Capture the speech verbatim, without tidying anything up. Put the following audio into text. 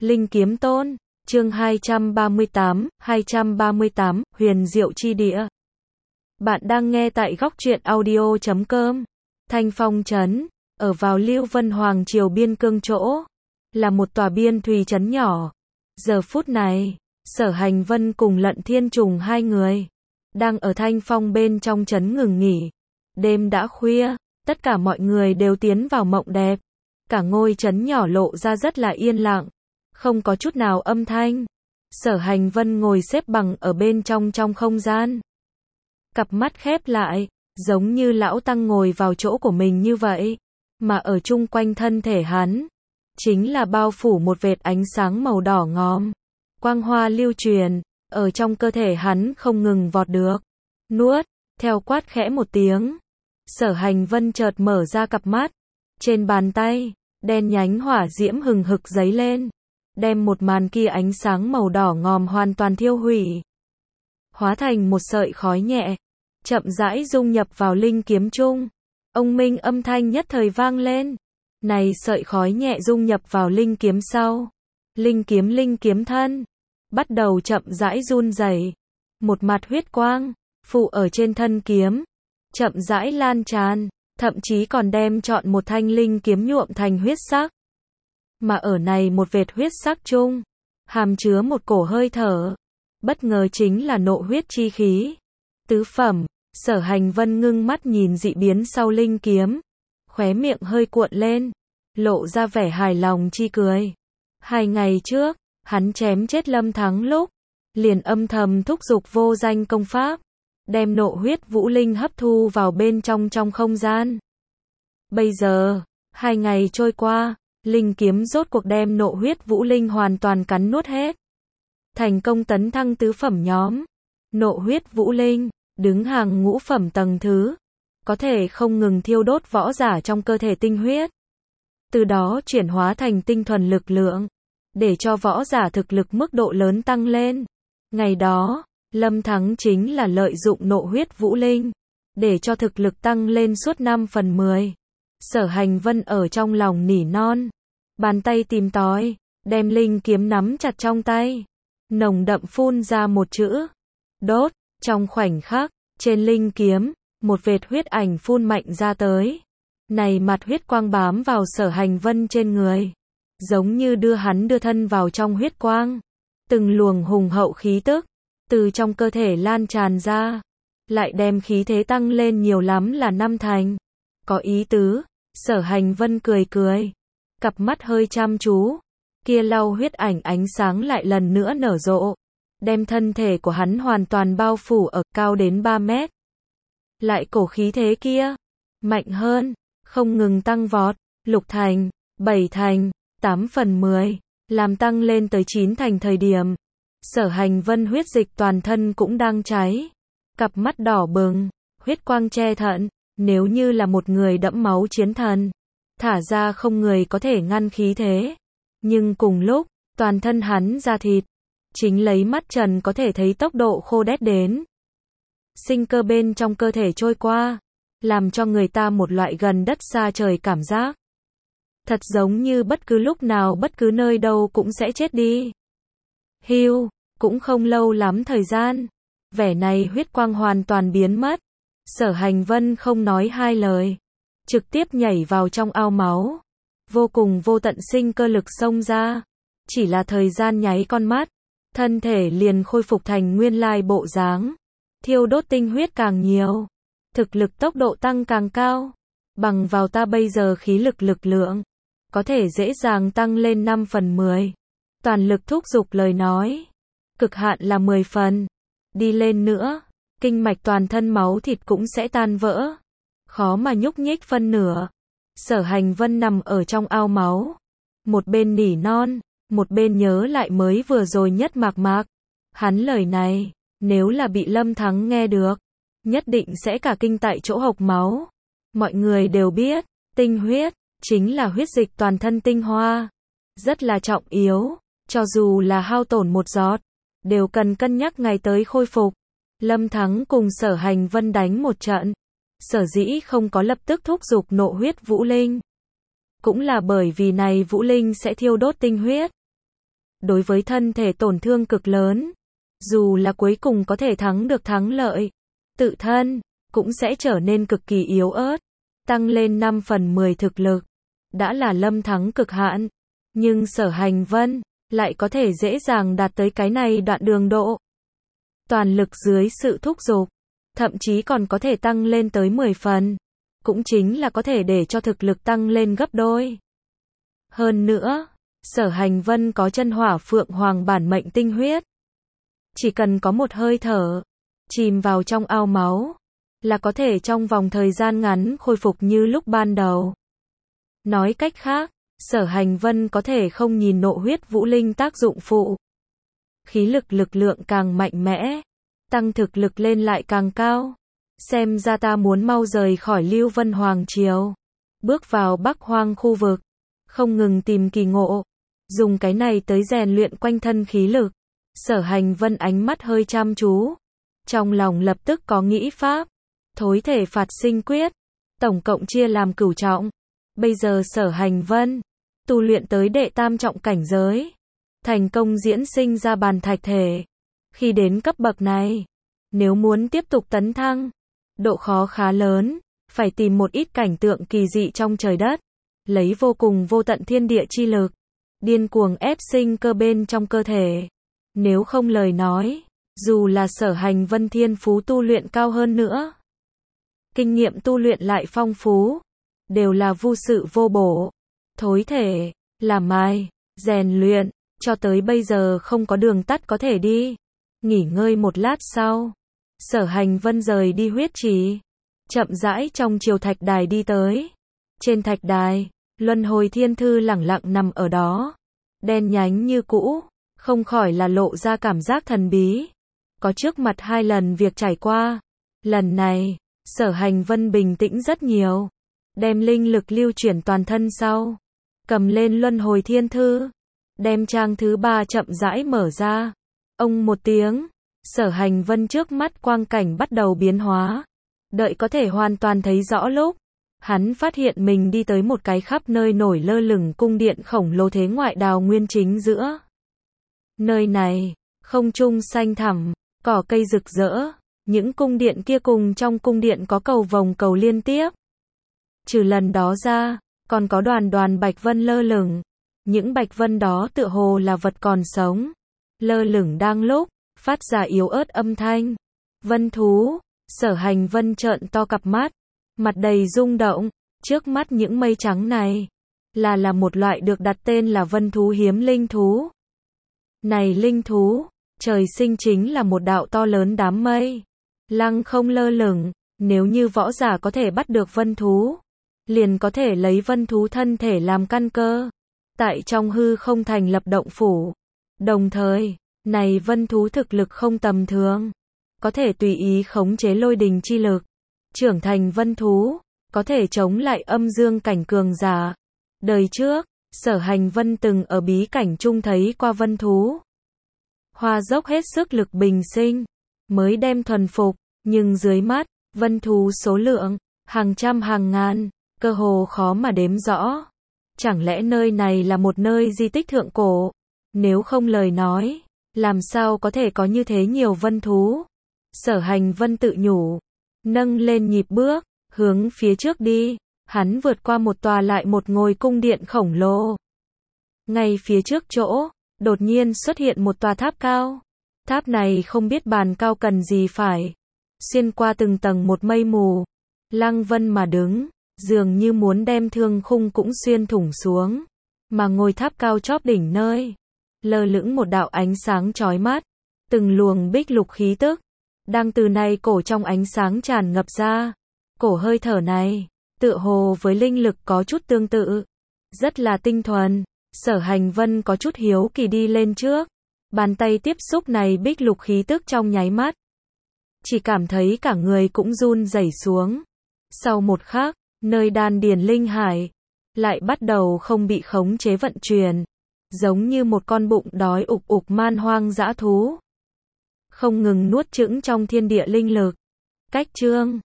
Linh Kiếm Tôn, chương hai trăm ba mươi tám, hai trăm ba mươi tám, Huyền Diệu Chi Địa. Bạn đang nghe tại góc truyện audio chấm com. Thanh Phong Trấn, ở vào Lưu Vân Hoàng Triều biên cương chỗ, là một tòa biên thùy trấn nhỏ. Giờ phút này, Sở Hành Vân cùng Lận Thiên Trùng hai người, đang ở Thanh Phong bên trong trấn ngừng nghỉ. Đêm đã khuya, tất cả mọi người đều tiến vào mộng đẹp. Cả ngôi trấn nhỏ lộ ra rất là yên lặng, không có chút nào âm thanh. Sở Hành Vân ngồi xếp bằng ở bên trong trong không gian. Cặp mắt khép lại, giống như lão tăng ngồi vào chỗ của mình như vậy. Mà ở chung quanh thân thể hắn, chính là bao phủ một vệt ánh sáng màu đỏ ngòm. Quang hoa lưu truyền, ở trong cơ thể hắn không ngừng vọt được. Nuốt, theo quát khẽ một tiếng. Sở Hành Vân chợt mở ra cặp mắt. Trên bàn tay, đen nhánh hỏa diễm hừng hực giấy lên, đem một màn kia ánh sáng màu đỏ ngòm hoàn toàn thiêu hủy. Hóa thành một sợi khói nhẹ, chậm rãi dung nhập vào linh kiếm chung. Ông minh âm thanh nhất thời vang lên. Này sợi khói nhẹ dung nhập vào linh kiếm sau. Linh kiếm linh kiếm thân, bắt đầu chậm rãi run rẩy. Một mặt huyết quang, phụ ở trên thân kiếm, chậm rãi lan tràn. Thậm chí còn đem chọn một thanh linh kiếm nhuộm thành huyết sắc. Mà ở này một vệt huyết sắc chung, hàm chứa một cổ hơi thở. Bất ngờ chính là nộ huyết chi khí. Tứ phẩm, Sở Hành Vân ngưng mắt nhìn dị biến sau linh kiếm. Khóe miệng hơi cuộn lên, lộ ra vẻ hài lòng chi cười. Hai ngày trước, hắn chém chết Lâm Thắng lúc, liền âm thầm thúc giục vô danh công pháp, đem nộ huyết vũ linh hấp thu vào bên trong trong không gian. Bây giờ, hai ngày trôi qua, linh kiếm rốt cuộc đem nộ huyết vũ linh hoàn toàn cắn nuốt hết. Thành công tấn thăng tứ phẩm nhóm. Nộ huyết vũ linh, đứng hàng ngũ phẩm tầng thứ, có thể không ngừng thiêu đốt võ giả trong cơ thể tinh huyết. Từ đó chuyển hóa thành tinh thuần lực lượng, để cho võ giả thực lực mức độ lớn tăng lên. Ngày đó, Lâm Thắng chính là lợi dụng nộ huyết vũ linh, để cho thực lực tăng lên suốt năm phần mười. Sở Hành Vân ở trong lòng nỉ non, bàn tay tìm tòi, đem linh kiếm nắm chặt trong tay, nồng đậm phun ra một chữ, đốt. Trong khoảnh khắc, trên linh kiếm, một vệt huyết ảnh phun mạnh ra tới. Này mặt huyết quang bám vào Sở Hành Vân trên người, giống như đưa hắn đưa thân vào trong huyết quang. Từng luồng hùng hậu khí tức từ trong cơ thể lan tràn ra, lại đem khí thế tăng lên nhiều lắm là năm thành. Có ý tứ. Sở Hành Vân cười cười, cặp mắt hơi chăm chú. Kia lau huyết ảnh ánh sáng lại lần nữa nở rộ, đem thân thể của hắn hoàn toàn bao phủ ở cao đến ba mét. Lại cổ khí thế kia, mạnh hơn, không ngừng tăng vọt, lục thành, bảy thành, tám phần mười, làm tăng lên tới chín thành thời điểm. Sở Hành Vân huyết dịch toàn thân cũng đang cháy, cặp mắt đỏ bừng, huyết quang che thận, nếu như là một người đẫm máu chiến thần, thả ra không người có thể ngăn khí thế. Nhưng cùng lúc, toàn thân hắn da thịt, chính lấy mắt trần có thể thấy tốc độ khô đét đến. Sinh cơ bên trong cơ thể trôi qua, làm cho người ta một loại gần đất xa trời cảm giác. Thật giống như bất cứ lúc nào bất cứ nơi đâu cũng sẽ chết đi. Hưu, cũng không lâu lắm thời gian, vẻ này huyết quang hoàn toàn biến mất. Sở Hành Vân không nói hai lời, trực tiếp nhảy vào trong ao máu. Vô cùng vô tận sinh cơ lực xông ra, chỉ là thời gian nháy con mắt, thân thể liền khôi phục thành nguyên lai bộ dáng. Thiêu đốt tinh huyết càng nhiều, thực lực tốc độ tăng càng cao. Bằng vào ta bây giờ khí lực lực lượng, có thể dễ dàng tăng lên năm phần mười. Toàn lực thúc giục lời nói, cực hạn là mười phần. Đi lên nữa, kinh mạch toàn thân máu thịt cũng sẽ tan vỡ, khó mà nhúc nhích phân nửa. Sở Hành Vân nằm ở trong ao máu, một bên nỉ non, một bên nhớ lại mới vừa rồi nhất mạc mạc. Hắn lời này, nếu là bị Lâm Thắng nghe được, nhất định sẽ cả kinh tại chỗ hộc máu. Mọi người đều biết, tinh huyết chính là huyết dịch toàn thân tinh hoa, rất là trọng yếu, cho dù là hao tổn một giọt, đều cần cân nhắc ngày tới khôi phục. Lâm Thắng cùng Sở Hành Vân đánh một trận, sở dĩ không có lập tức thúc giục nộ huyết vũ linh, cũng là bởi vì này vũ linh sẽ thiêu đốt tinh huyết. đối với thân thể tổn thương cực lớn. Dù là cuối cùng có thể thắng được thắng lợi, tự thân cũng sẽ trở nên cực kỳ yếu ớt, tăng lên năm phần mười thực lực. Đã là lâm thắng cực hạn, nhưng Sở Hành Vân lại có thể dễ dàng đạt tới cái này đoạn đường độ. Toàn lực dưới sự thúc giục, thậm chí còn có thể tăng lên tới mười phần, cũng chính là có thể để cho thực lực tăng lên gấp đôi. Hơn nữa, Sở Hành Vân có chân hỏa phượng hoàng bản mệnh tinh huyết. Chỉ cần có một hơi thở, chìm vào trong ao máu, là có thể trong vòng thời gian ngắn khôi phục như lúc ban đầu. Nói cách khác, Sở Hành Vân có thể không nhìn nộ huyết vũ linh tác dụng phụ. Khí lực lực lượng càng mạnh mẽ, tăng thực lực lên lại càng cao. Xem ra ta muốn mau rời khỏi Lưu Vân Hoàng Triều, bước vào Bắc Hoang khu vực, không ngừng tìm kỳ ngộ, dùng cái này tới rèn luyện quanh thân khí lực. Sở Hành Vân ánh mắt hơi chăm chú, trong lòng lập tức có nghĩ pháp. Thối thể phạt sinh quyết, tổng cộng chia làm cửu trọng. Bây giờ Sở Hành Vân tu luyện tới đệ tam trọng cảnh giới, thành công diễn sinh ra bàn thạch thể. Khi đến cấp bậc này, nếu muốn tiếp tục tấn thăng, độ khó khá lớn, phải tìm một ít cảnh tượng kỳ dị trong trời đất, lấy vô cùng vô tận thiên địa chi lực, điên cuồng ép sinh cơ bên trong cơ thể. Nếu không lời nói, dù là Sở Hành Vân thiên phú tu luyện cao hơn nữa, kinh nghiệm tu luyện lại phong phú, đều là vô sự vô bổ. Thối thể, làm mai, rèn luyện, cho tới bây giờ không có đường tắt có thể đi. Nghỉ ngơi một lát sau, Sở Hành Vân rời đi huyết trì, chậm rãi trong chiều thạch đài đi tới. Trên thạch đài, Luân Hồi Thiên Thư lẳng lặng nằm ở đó, đen nhánh như cũ, không khỏi là lộ ra cảm giác thần bí. Có trước mặt hai lần việc trải qua, lần này, Sở Hành Vân bình tĩnh rất nhiều, đem linh lực lưu chuyển toàn thân sau, cầm lên Luân Hồi Thiên Thư, đem trang thứ ba chậm rãi mở ra. Ông một tiếng, Sở Hành Vân trước mắt quang cảnh bắt đầu biến hóa. Đợi có thể hoàn toàn thấy rõ lúc, hắn phát hiện mình đi tới một cái khắp nơi nổi lơ lửng cung điện khổng lồ thế ngoại đào nguyên chính giữa. Nơi này, không trung xanh thẳm, cỏ cây rực rỡ, những cung điện kia cùng trong cung điện có cầu vồng cầu liên tiếp. Trừ lần đó ra, còn có đoàn đoàn bạch vân lơ lửng. Những bạch vân đó tựa hồ là vật còn sống, lơ lửng đang lúc phát ra yếu ớt âm thanh. Vân thú, Sở Hành Vân trợn to cặp mắt, mặt đầy rung động. Trước mắt những mây trắng này, là là một loại được đặt tên là vân thú hiếm linh thú. Này linh thú, trời sinh chính là một đạo to lớn đám mây, lăng không lơ lửng. Nếu như võ giả có thể bắt được vân thú, liền có thể lấy vân thú thân thể làm căn cơ, tại trong hư không thành lập động phủ. Đồng thời, này vân thú thực lực không tầm thường, có thể tùy ý khống chế lôi đình chi lực. Trưởng thành vân thú, có thể chống lại âm dương cảnh cường giả. Đời trước, Sở Hành Vân từng ở bí cảnh chung thấy qua vân thú. Hoa dốc hết sức lực bình sinh, mới đem thuần phục, nhưng dưới mắt, vân thú số lượng, hàng trăm hàng ngàn, cơ hồ khó mà đếm rõ. Chẳng lẽ nơi này là một nơi di tích thượng cổ? Nếu không lời nói, làm sao có thể có như thế nhiều vân thú? Sở Hành Vân tự nhủ, nâng lên nhịp bước, hướng phía trước đi. Hắn vượt qua một tòa lại một ngôi cung điện khổng lồ. Ngay phía trước chỗ, đột nhiên xuất hiện một tòa tháp cao. Tháp này không biết bàn cao cần gì phải, xuyên qua từng tầng một mây mù, lăng vân mà đứng, dường như muốn đem thương khung cũng xuyên thủng xuống. Mà ngôi tháp cao chóp đỉnh nơi, lơ lửng một đạo ánh sáng chói mắt, từng luồng bích lục khí tức, đang từ này cổ trong ánh sáng tràn ngập ra. Cổ hơi thở này, tựa hồ với linh lực có chút tương tự, rất là tinh thuần. Sở Hành Vân có chút hiếu kỳ đi lên trước, bàn tay tiếp xúc này bích lục khí tức trong nháy mắt, chỉ cảm thấy cả người cũng run rẩy xuống. Sau một khắc, nơi đan điền linh hải lại bắt đầu không bị khống chế vận chuyển, giống như một con bụng đói ục ục man hoang dã thú, không ngừng nuốt chửng trong thiên địa linh lực. Cách chương